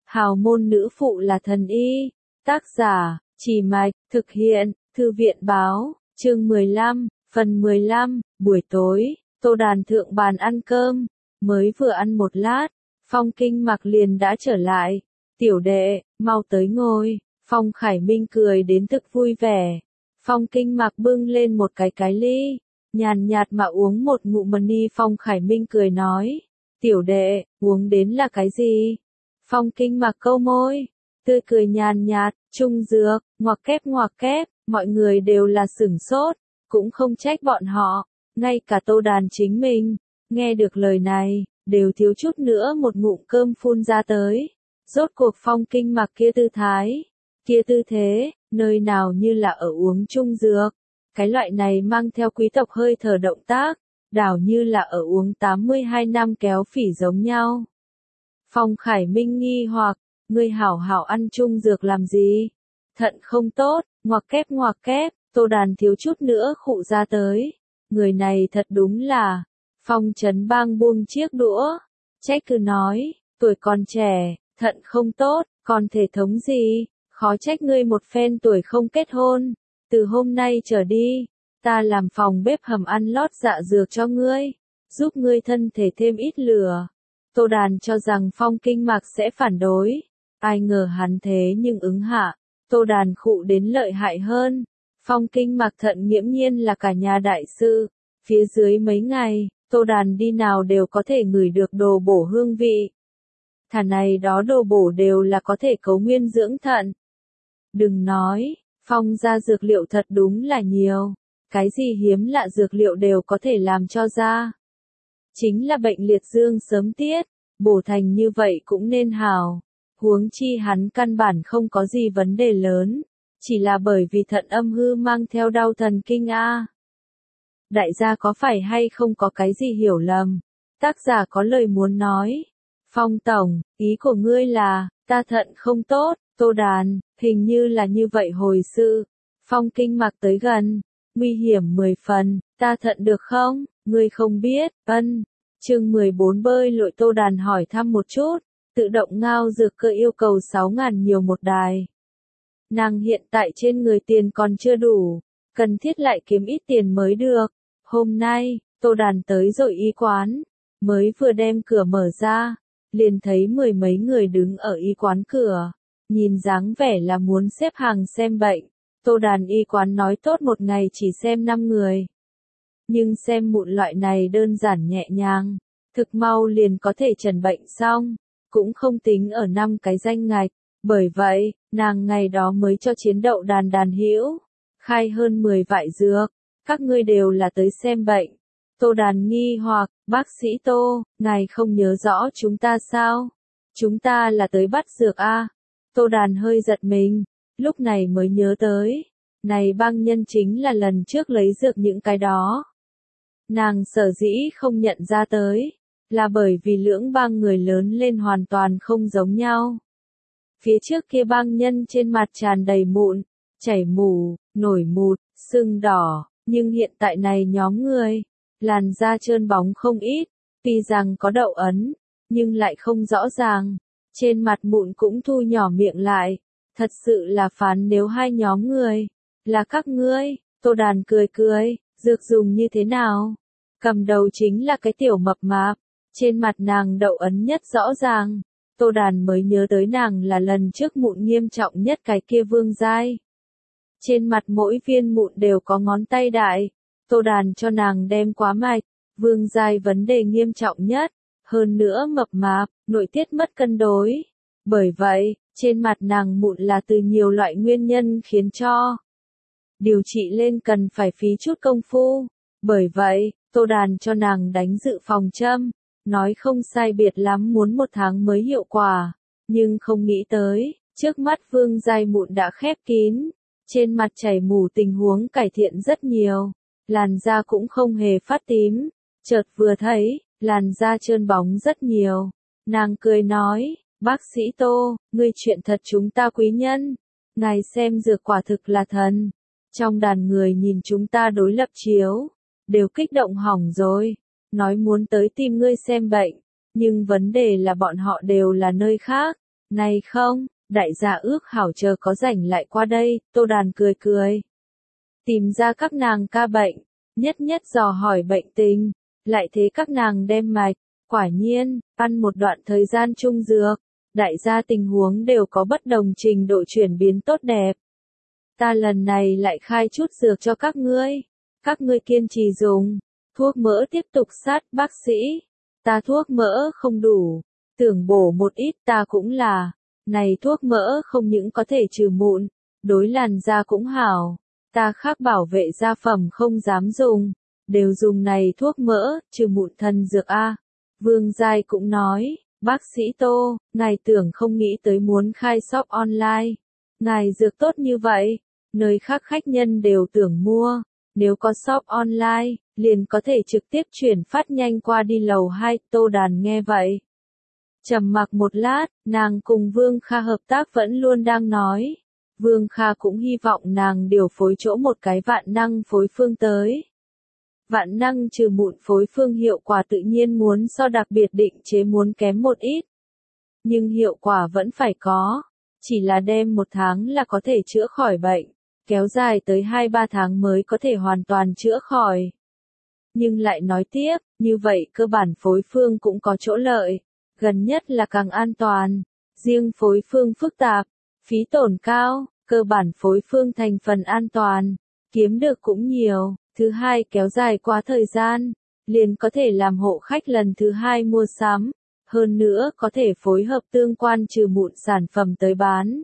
Hào môn nữ phụ là thần y. Tác giả, Chỉ Mạch, thực hiện, Thư viện báo, chương 15, phần 15, buổi tối, Tô Đàn thượng bàn ăn cơm, mới vừa ăn một lát, Phong Kinh Mặc liền đã trở lại. Tiểu đệ, mau tới ngồi. Phong Khải Minh cười đến thực vui vẻ. Phong Kinh Mặc bưng lên một cái ly, nhàn nhạt mà uống một ngụm mani. Phong Khải Minh cười nói, tiểu đệ, uống đến là cái gì? Phong Kinh Mặc câu môi, tươi cười nhàn nhạt, trung dược, ngoặc kép, mọi người đều là sửng sốt, cũng không trách bọn họ, ngay cả Tô Đàn chính mình, nghe được lời này, đều thiếu chút nữa một ngụm cơm phun ra tới. Rốt cuộc Phong Kinh Mặc kia tư thái, kia tư thế, nơi nào như là ở uống trung dược, cái loại này mang theo quý tộc hơi thở động tác, đảo như là ở uống 82 năm kéo phỉ giống nhau. Phong Khải Minh nghi hoặc, ngươi hảo hảo ăn trung dược làm gì? Thận không tốt, ngoặc kép, Tô Đàn thiếu chút nữa khụ ra tới. Người này thật đúng là, Phong Trấn Bang buông chiếc đũa, trách cứ nói, tuổi còn trẻ, thận không tốt, còn thể thống gì, khó trách ngươi một phen tuổi không kết hôn. Từ hôm nay trở đi, ta làm phòng bếp hầm ăn lót dạ dược cho ngươi, giúp ngươi thân thể thêm ít lửa. Tô Đàn cho rằng Phong Kinh Mặc sẽ phản đối, ai ngờ hắn thế nhưng ứng hạ. Tô Đàn khụ đến lợi hại hơn. Phong Kinh Mặc thận nghiễm nhiên là cả nhà đại sư. Phía dưới mấy ngày, Tô Đàn đi nào đều có thể ngửi được đồ bổ hương vị. Thả này đó đồ bổ đều là có thể cấu nguyên dưỡng thận. Đừng nói, Phong ra dược liệu thật đúng là nhiều. Cái gì hiếm lạ dược liệu đều có thể làm cho ra. Chính là bệnh liệt dương sớm tiết, bổ thành như vậy cũng nên hào. Huống chi hắn căn bản không có gì vấn đề lớn, chỉ là bởi vì thận âm hư mang theo đau thần kinh a. Đại gia có phải hay không có cái gì hiểu lầm? Tác giả có lời muốn nói. Phong tổng, ý của ngươi là, ta thận không tốt. Tô Đàn, hình như là như vậy hồi sự. Phong Kinh Mặc tới gần, nguy hiểm 10 phần, ta thận được không? Ngươi không biết, chương 14 bơi lội. Tô Đàn hỏi thăm một chút, tự động ngao dược cơ yêu cầu 6.000 nhiều một đài. Nàng hiện tại trên người tiền còn chưa đủ, cần thiết lại kiếm ít tiền mới được. Hôm nay, Tô Đàn tới rồi y quán, mới vừa đem cửa mở ra, liền thấy mười mấy người đứng ở y quán cửa, nhìn dáng vẻ là muốn xếp hàng xem bệnh. Tô Đàn y quán nói tốt một ngày chỉ xem 5 người. Nhưng xem mụn loại này đơn giản nhẹ nhàng, thực mau liền có thể trần bệnh xong, cũng không tính ở 5 cái danh ngạch. Bởi vậy, nàng ngày đó mới cho Chiến Đậu Đàn hữu khai hơn 10 vại dược. Các ngươi đều là tới xem bệnh. Tô Đàn nghi hoặc, bác sĩ Tô, ngài không nhớ rõ chúng ta sao? Chúng ta là tới bắt dược a. Tô Đàn hơi giật mình, lúc này mới nhớ tới, này băng nhân chính là lần trước lấy dược những cái đó. Nàng sở dĩ không nhận ra tới, là bởi vì lưỡng băng người lớn lên hoàn toàn không giống nhau. Phía trước kia băng nhân trên mặt tràn đầy mụn, chảy mủ, nổi mụn, sưng đỏ, nhưng hiện tại này nhóm người, làn da trơn bóng không ít, tuy rằng có đậu ấn, nhưng lại không rõ ràng, trên mặt mụn cũng thu nhỏ miệng lại, thật sự là phán nếu hai nhóm người, là các ngươi. Tô Đàn cười, dược dùng như thế nào? Cầm đầu chính là cái tiểu mập mạp, trên mặt nàng đậu ấn nhất rõ ràng. Tô Đàn mới nhớ tới nàng là lần trước mụn nghiêm trọng nhất cái kia Vương Giai. Trên mặt mỗi viên mụn đều có ngón tay đại. Tô Đàn cho nàng đem quá mạch, Vương Giai vấn đề nghiêm trọng nhất, hơn nữa mập mạp, nội tiết mất cân đối. Bởi vậy, trên mặt nàng mụn là từ nhiều loại nguyên nhân khiến cho điều trị lên cần phải phí chút công phu. Bởi vậy, Tô Đàn cho nàng đánh dự phòng châm, nói không sai biệt lắm muốn 1 tháng mới hiệu quả, nhưng không nghĩ tới, trước mắt Vương Giai mụn đã khép kín, trên mặt chảy mủ tình huống cải thiện rất nhiều, làn da cũng không hề phát tím, chợt vừa thấy, làn da trơn bóng rất nhiều. Nàng cười nói, bác sĩ Tô, ngươi chuyện thật chúng ta quý nhân, ngài xem dược quả thực là thần. Trong đàn người nhìn chúng ta đối lập chiếu, đều kích động hỏng rồi, nói muốn tới tìm ngươi xem bệnh, nhưng vấn đề là bọn họ đều là nơi khác, Này không, đại gia ước hảo chờ có rảnh lại qua đây, Tô Đàn cười cười. Tìm ra các nàng ca bệnh, nhất nhất dò hỏi bệnh tình, lại thế các nàng đem mạch, quả nhiên, ăn một đoạn thời gian chung dược, đại gia tình huống đều có bất đồng trình độ chuyển biến tốt đẹp. Ta lần này lại khai chút dược cho các ngươi kiên trì dùng, thuốc mỡ tiếp tục sát bác sĩ, ta thuốc mỡ không đủ, tưởng bổ một ít ta cũng là, này thuốc mỡ không những có thể trừ mụn, đối làn da cũng hảo, ta khác bảo vệ da phẩm không dám dùng, đều dùng này thuốc mỡ, trừ mụn thần dược A. Vương Giai cũng nói, bác sĩ Tô, ngài tưởng không nghĩ tới muốn khai shop online, ngài dược tốt như vậy, nơi khác khách nhân đều tưởng mua, nếu có shop online, liền có thể trực tiếp chuyển phát nhanh qua đi lầu 2, Tô Đàn nghe vậy. Trầm mặc một lát, nàng cùng Vương Kha hợp tác vẫn luôn đang nói. Vương Kha cũng hy vọng nàng điều phối chỗ một cái vạn năng phối phương tới. Vạn năng trừ mụn phối phương hiệu quả tự nhiên muốn so đặc biệt định chế muốn kém một ít. Nhưng hiệu quả vẫn phải có. Chỉ là đem 1 tháng là có thể chữa khỏi bệnh. Kéo dài tới 2-3 tháng mới có thể hoàn toàn chữa khỏi. Nhưng lại nói tiếp, như vậy cơ bản phối phương cũng có chỗ lợi. Gần nhất là càng an toàn. Riêng phối phương phức tạp, phí tổn cao, cơ bản phối phương thành phần an toàn, kiếm được cũng nhiều. Thứ hai kéo dài quá thời gian, liền có thể làm hộ khách lần thứ 2 mua sắm. Hơn nữa có thể phối hợp tương quan trừ mụn sản phẩm tới bán.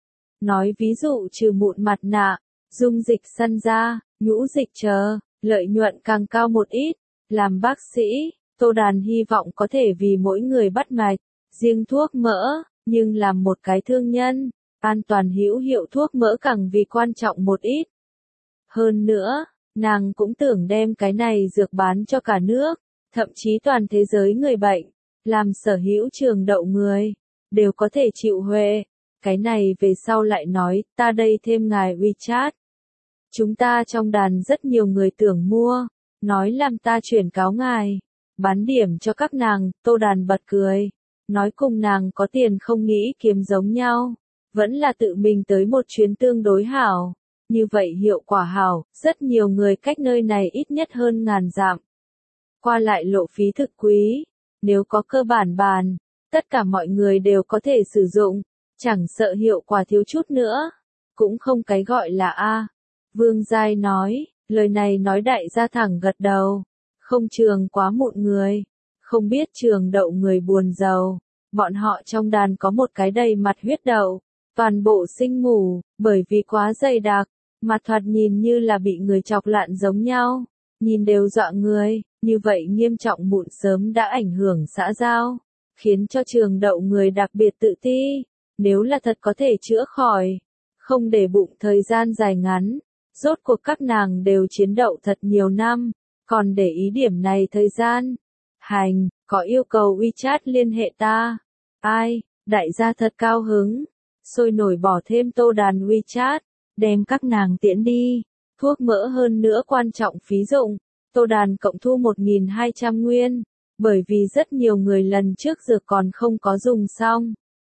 Nói ví dụ trừ mụn mặt nạ, dung dịch săn da, nhũ dịch chờ, lợi nhuận càng cao một ít. Làm bác sĩ, Tô Đàn hy vọng có thể vì mỗi người bắt mạch, riêng thuốc mỡ, nhưng làm một cái thương nhân, an toàn hữu hiệu thuốc mỡ càng vì quan trọng một ít. Hơn nữa, nàng cũng tưởng đem cái này dược bán cho cả nước, thậm chí toàn thế giới người bệnh, làm sở hữu trường đậu người, đều có thể chịu huệ. Cái này về sau lại nói, ta đây thêm ngài WeChat. Chúng ta trong đàn rất nhiều người tưởng mua, nói làm ta chuyển cáo ngài, bán điểm cho các nàng, Tô Đàn bật cười, nói cùng nàng có tiền không nghĩ kiếm giống nhau, vẫn là tự mình tới một chuyến tương đối hảo. Như vậy hiệu quả hảo, rất nhiều người cách nơi này ít nhất hơn 1000 dặm. Qua lại lộ phí thực quý, nếu có cơ bản bàn, tất cả mọi người đều có thể sử dụng, chẳng sợ hiệu quả thiếu chút nữa, cũng không cái gọi là A. Vương Giai nói, lời này nói đại gia thẳng gật đầu, không trường quá mụn người, không biết trường đậu người buồn giàu, bọn họ trong đàn có một cái đầy mặt huyết đậu, toàn bộ sinh mủ, bởi vì quá dày đặc. Mặt thoạt nhìn như là bị người chọc lạn giống nhau, nhìn đều dọa người, như vậy nghiêm trọng mụn sớm đã ảnh hưởng xã giao, khiến cho trường đậu người đặc biệt tự ti, nếu là thật có thể chữa khỏi, không để bụng thời gian dài ngắn, rốt cuộc các nàng đều chiến đậu thật nhiều năm, còn để ý điểm này thời gian. Hành, có yêu cầu WeChat liên hệ ta. Ai, đại gia thật cao hứng, sôi nổi bỏ thêm Tô Đàn WeChat. Đem các nàng tiễn đi, thuốc mỡ hơn nữa quan trọng phí dụng, Tô Đàn cộng thu 1.200 nguyên, bởi vì rất nhiều người lần trước dược còn không có dùng xong.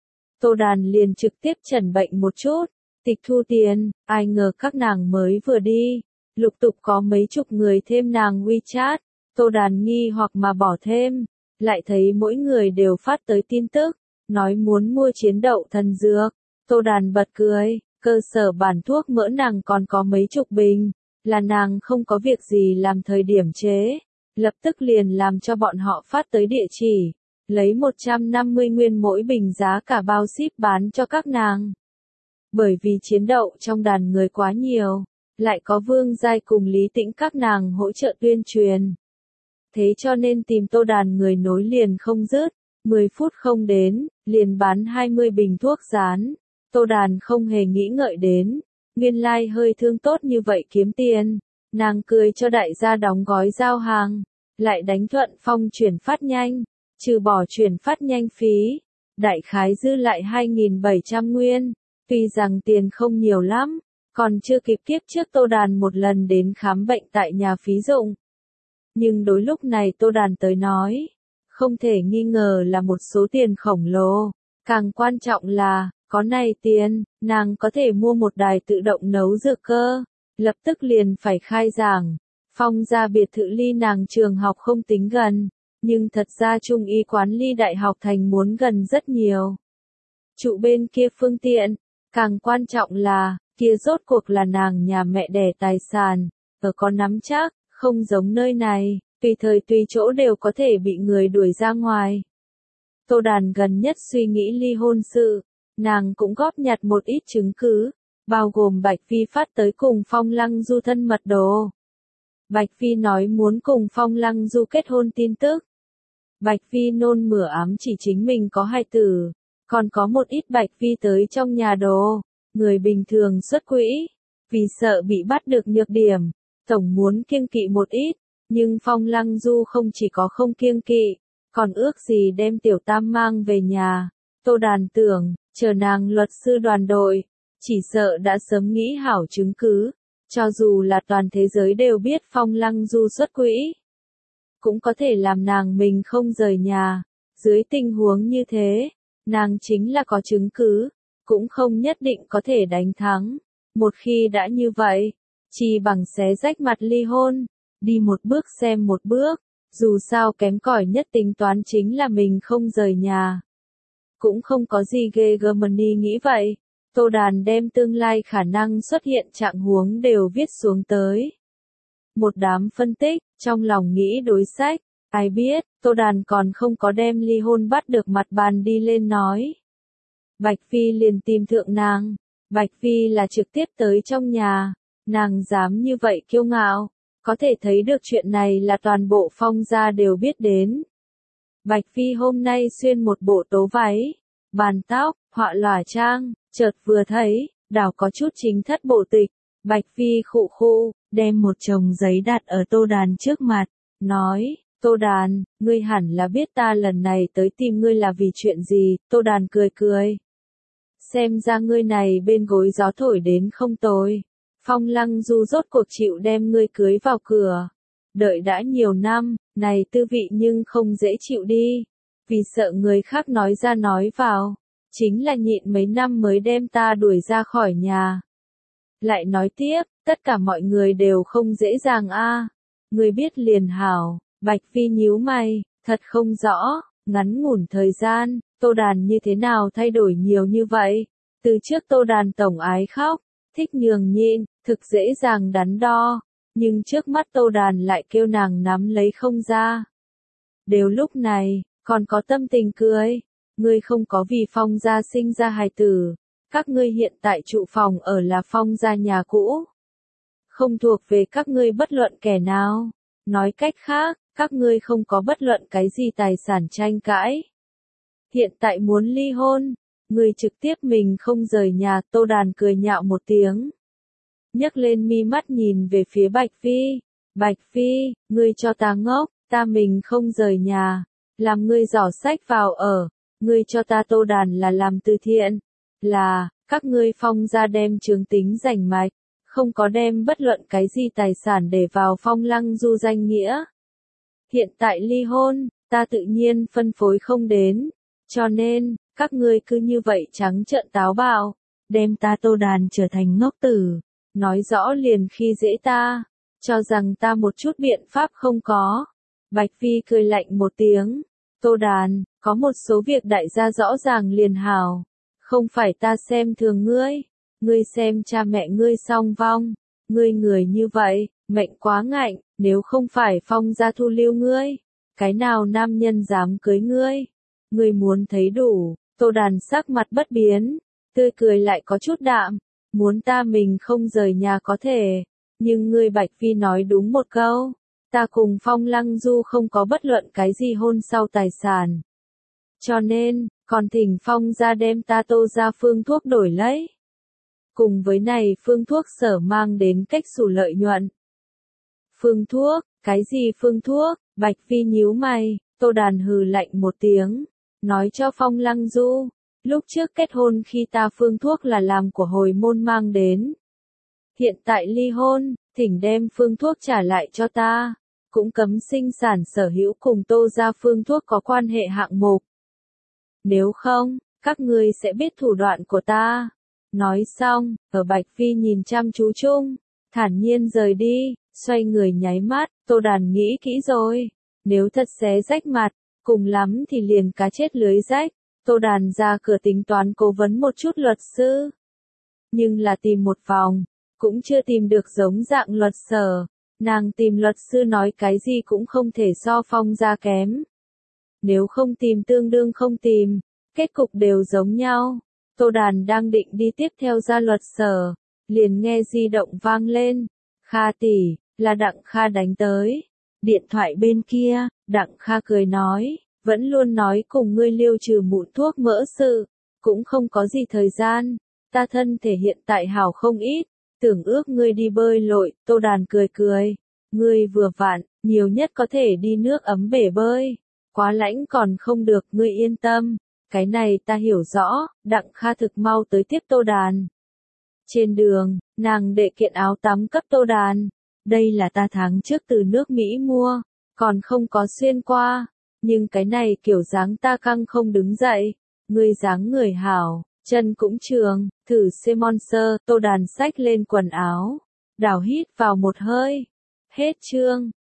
Tô Đàn liền trực tiếp chẩn bệnh một chút, tịch thu tiền, ai ngờ các nàng mới vừa đi, lục tục có mấy chục người thêm nàng WeChat, Tô Đàn nghi hoặc mà bỏ thêm, lại thấy mỗi người đều phát tới tin tức, nói muốn mua chiến đậu thần dược, Tô Đàn bật cười. Cơ sở bản thuốc mỡ nàng còn có mấy chục bình, là nàng không có việc gì làm thời điểm chế, lập tức liền làm cho bọn họ phát tới địa chỉ, lấy 150 nguyên mỗi bình giá cả bao ship bán cho các nàng. Bởi vì chiến đậu trong đàn người quá nhiều, lại có Vương Giai cùng Lý Tĩnh các nàng hỗ trợ tuyên truyền. Thế cho nên tìm Tô Đàn người nối liền không dứt, 10 phút không đến, liền bán 20 bình thuốc dán. Tô Đàn không hề nghĩ ngợi đến, nguyên lai hơi thương tốt như vậy kiếm tiền, nàng cười cho đại gia đóng gói giao hàng, lại đánh thuận phong chuyển phát nhanh, trừ bỏ chuyển phát nhanh phí, đại khái dư lại 2.700 nguyên, tuy rằng tiền không nhiều lắm, còn chưa kịp kiếp trước Tô Đàn một lần đến khám bệnh tại nhà phí dụng. Nhưng đối lúc này Tô Đàn tới nói, không thể nghi ngờ là một số tiền khổng lồ. Càng quan trọng là, có này tiền, nàng có thể mua một đài tự động nấu dược cơ, lập tức liền phải khai giảng. Phong gia biệt thự ly nàng trường học không tính gần, nhưng thật ra trung y quán ly đại học thành muốn gần rất nhiều. Trụ bên kia phương tiện, càng quan trọng là, kia rốt cuộc là nàng nhà mẹ đẻ tài sản, ở có nắm chắc, không giống nơi này, tùy thời tùy chỗ đều có thể bị người đuổi ra ngoài. Tô Đàn gần nhất suy nghĩ ly hôn sự, nàng cũng góp nhặt một ít chứng cứ, bao gồm Bạch Phi phát tới cùng Phong Lăng Du thân mật đồ. Bạch Phi nói muốn cùng Phong Lăng Du kết hôn tin tức. Bạch Phi nôn mửa ám chỉ chính mình có hài tử, còn có một ít Bạch Phi tới trong nhà đồ, người bình thường xuất quỹ, vì sợ bị bắt được nhược điểm, tổng muốn kiêng kỵ một ít, nhưng Phong Lăng Du không chỉ có không kiêng kỵ, còn ước gì đem Tiểu Tam mang về nhà. Tô Đàn tưởng, chờ nàng luật sư đoàn đội, chỉ sợ đã sớm nghĩ hảo chứng cứ, cho dù là toàn thế giới đều biết Phong Lăng Du xuất quỹ, cũng có thể làm nàng mình không rời nhà. Dưới tình huống như thế, nàng chính là có chứng cứ, cũng không nhất định có thể đánh thắng. Một khi đã như vậy, chỉ bằng xé rách mặt ly hôn, đi một bước xem một bước, dù sao kém cỏi nhất tính toán chính là mình không rời nhà. Cũng không có gì ghê Germany nghĩ vậy. Tô Đàn đem tương lai khả năng xuất hiện trạng huống đều viết xuống tới. Một đám phân tích, trong lòng nghĩ đối sách, ai biết, Tô Đàn còn không có đem ly hôn bắt được mặt bàn đi lên nói. Bạch Phi liền tìm thượng nàng, Bạch Phi là trực tiếp tới trong nhà, nàng dám như vậy kiêu ngạo, có thể thấy được chuyện này là toàn bộ Phong gia đều biết đến. Bạch Phi hôm nay xuyên một bộ tố váy, bàn tóc, họa lòa trang, chợt vừa thấy, đảo có chút chính thất bộ tịch. Bạch Phi khụ khụ, đem một chồng giấy đặt ở Tô Đàn trước mặt, nói, Tô Đàn, ngươi hẳn là biết ta lần này tới tìm ngươi là vì chuyện gì. Tô Đàn cười cười. Xem ra ngươi này bên gối gió thổi đến không tồi. Phong Lăng Du rốt cuộc chịu đem ngươi cưới vào cửa. Đợi đã nhiều năm, này tư vị nhưng không dễ chịu đi. Vì sợ người khác nói ra nói vào, chính là nhịn mấy năm mới đem ta đuổi ra khỏi nhà. Lại nói tiếp, tất cả mọi người đều không dễ dàng a. Ngươi biết liền hảo. Bạch Phi nhíu mày, thật không rõ, ngắn ngủn thời gian, Tô Đàn như thế nào thay đổi nhiều như vậy. Từ trước Tô Đàn tổng ái khóc, thích nhường nhịn, thực dễ dàng đắn đo, nhưng trước mắt Tô Đàn lại kêu nàng nắm lấy không ra. Đều lúc này, còn có tâm tình cười, ngươi không có vì Phong gia sinh ra hài tử, các ngươi hiện tại trụ phòng ở là Phong gia nhà cũ, không thuộc về các ngươi bất luận kẻ nào. Nói cách khác, các ngươi không có bất luận cái gì tài sản tranh cãi. Hiện tại muốn ly hôn, ngươi trực tiếp mình không rời nhà. Tô Đàn cười nhạo một tiếng, nhấc lên mi mắt nhìn về phía Bạch Phi. Bạch Phi, ngươi cho ta ngốc, ta mình không rời nhà, làm ngươi giỏ sách vào ở, ngươi cho ta Tô Đàn là làm từ thiện, là, các ngươi Phong gia đem chứng tính rành mạch, không có đem bất luận cái gì tài sản để vào Phong Lăng Du danh nghĩa. Hiện tại ly hôn, ta tự nhiên phân phối không đến, cho nên, các ngươi cứ như vậy trắng trợn táo bạo, đem ta Tô Đàn trở thành ngốc tử, nói rõ liền khi dễ ta, cho rằng ta một chút biện pháp không có. Bạch Phi cười lạnh một tiếng, Tô Đàn, có một số việc đại gia rõ ràng liền hảo, không phải ta xem thường ngươi. Ngươi xem cha mẹ ngươi song vong, ngươi người như vậy, mệnh quá ngạnh, nếu không phải Phong gia thu lưu ngươi, cái nào nam nhân dám cưới ngươi? Ngươi muốn thấy đủ. Tô Đàn sắc mặt bất biến, tươi cười lại có chút đạm, muốn ta mình không rời nhà có thể, nhưng ngươi Bạch Phi nói đúng một câu, ta cùng Phong Lăng Du không có bất luận cái gì hôn sau tài sản. Cho nên, còn thỉnh Phong gia đem ta Tô gia phương thuốc đổi lấy. Cùng với này phương thuốc sở mang đến cách xù lợi nhuận. Phương thuốc, cái gì phương thuốc? Bạch Phi nhíu mày, Tô Đàn hừ lạnh một tiếng, nói cho Phong Lăng Du, lúc trước kết hôn khi ta phương thuốc là làm của hồi môn mang đến. Hiện tại ly hôn, thỉnh đem phương thuốc trả lại cho ta, cũng cấm sinh sản sở hữu cùng Tô gia phương thuốc có quan hệ hạng mục. Nếu không, các ngươi sẽ biết thủ đoạn của ta. Nói xong, ở Bạch Phi nhìn chăm chú chung, thản nhiên rời đi, xoay người nháy mắt, Tô Đàn nghĩ kỹ rồi. Nếu thật xé rách mặt, cùng lắm thì liền cá chết lưới rách. Tô Đàn ra cửa tính toán cố vấn một chút luật sư. Nhưng là tìm một vòng, cũng chưa tìm được giống dạng luật sở. Nàng tìm luật sư nói cái gì cũng không thể so Phong gia kém. Nếu không tìm tương đương không tìm, kết cục đều giống nhau. Tô Đàn đang định đi tiếp theo ra luật sở, liền nghe di động vang lên. Kha tỷ, là Đặng Kha đánh tới. Điện thoại bên kia, Đặng Kha cười nói, vẫn luôn nói cùng ngươi liêu trừ mụn thuốc mỡ sự, cũng không có gì thời gian, ta thân thể hiện tại hảo không ít, tưởng ước ngươi đi bơi lội. Tô Đàn cười cười, ngươi vừa vặn, nhiều nhất có thể đi nước ấm bể bơi, quá lãnh còn không được, ngươi yên tâm, cái này ta hiểu rõ. Đặng Kha thực mau tới tiếp Tô Đàn. Trên đường, nàng đệ kiện áo tắm cấp Tô Đàn, đây là ta tháng trước từ nước Mỹ mua, còn không có xuyên qua, nhưng cái này kiểu dáng ta căng không đứng dậy, ngươi dáng người hảo, chân cũng trường, thử sponsor. Tô Đàn xách lên quần áo, đảo hít vào một hơi, hết chương.